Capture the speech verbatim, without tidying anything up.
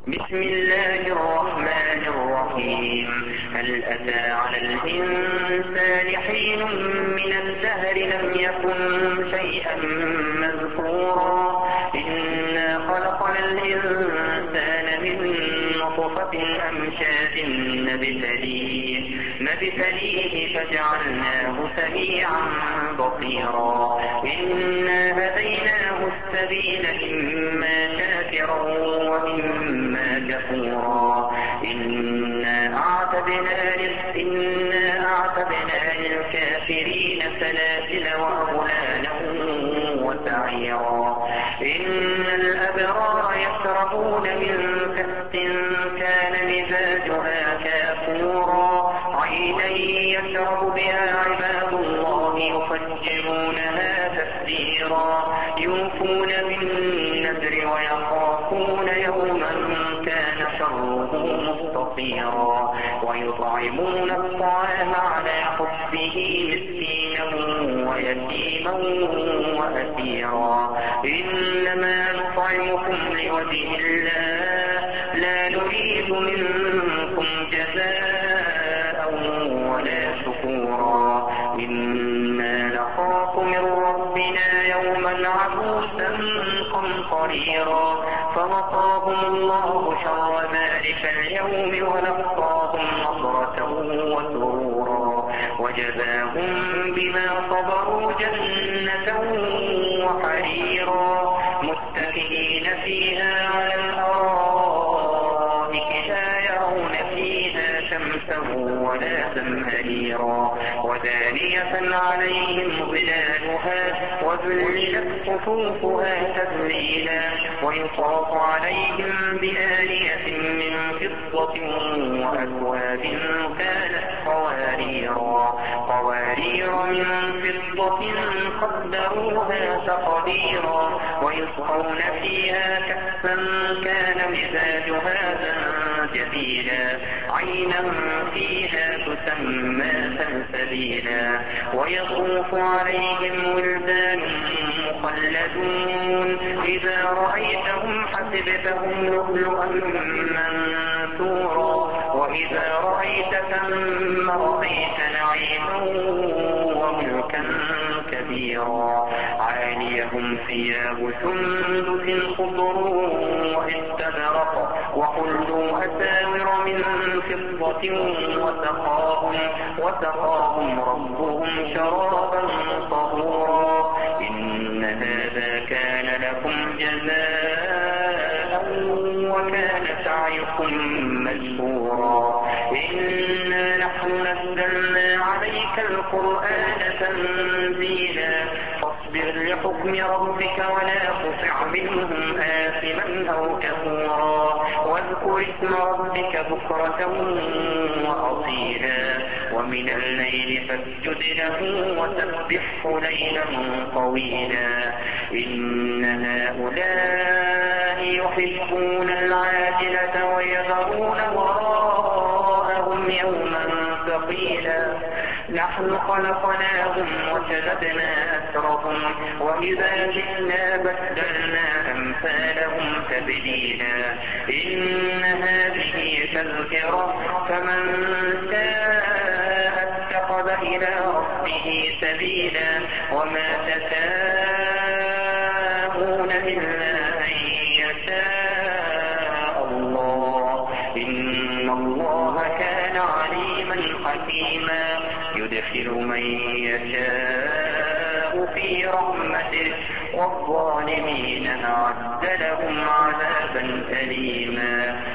بسم الله الرحمن الرحيم. هل أتى على الإنسان حين من الدهر لم يكن شيئا مذكورا إنا خلقنا الإنسان من نطفة أمشاج نبتليه نبتليه فجعلناه سميعا بصيرا إنا هديناه السبيل إما شاكرا وإما كفورا إنا أعتدنا إنا أعتدنا للكافرين سلاسل وأغلالا وسعيرا إن الأبرار يشربون من كأس كان مزاجها كافورا عينا يشرب بها عباد الله يفجرونها تفجيرا يوفون بالنذر ويخافون يوما كان شره مستطيرا ويطعمون الطعام على حبه مسكينا ويتيما وأسيرا إنما نطعمكم لوجه الله لا نريد منكم جزاء ولا شكورا إنا نخاف من ربنا يوما عبوسا قمطريرا فوقاهم الله شر ذلك اليوم ولقاهم نصرة وسرورا وجزاهم بما صبروا جنة وحريرا متكئين فيها على الأرائك لا يرون فيها شمسا ولا زمهريرا ودانية عليهم ظلالها وذللت قطوفها تذليلا ويطاف عليهم بآنية من فضة وأكواب كانت قواريرا قوارير من فضة قدروها تقديرا ويسقون فيها كأسا كان مزاجها زنجبيلا عينا فيها تسمى سلسبيلا ويطوف عليهم ولدان مخلدون إذا رأيتهم حسبتهم لؤلؤا منثورا وإذا رأيت ثم رأيت نعيما وملكا كبيرا عاليهم ثياب سندس خضر واستبرق وحلوا أساور من فضة وسقاهم, وسقاهم ربهم شرابا طهورا إن هذا كان لكم جزاء وكان سعيكم مشكورا إنا نحن نزلنا عليك القرآن تنزيلا فاصبر لحكم ربك ولا تطع منهم آثما أو كفورا واذكر اسم ربك بكرة وأصيلا ومن الليل فاسجد له وسبحه ليلا طويلا إن هؤلاء يحبون العاجلة ويذرون وراءهم يوما ثقيلا نحن خلقناهم وشددنا أسرهم وإذا جئنا بدلنا أمثالهم تبديلا إن هذه تذكرة فمن شاء اتخذ إلى ربه سبيلا وما تشاءون إلا أن يشاء الله إن الله كان عليما حكيما يدخل من يشاء في رحمته والظالمين أعد لهم عذابا أليما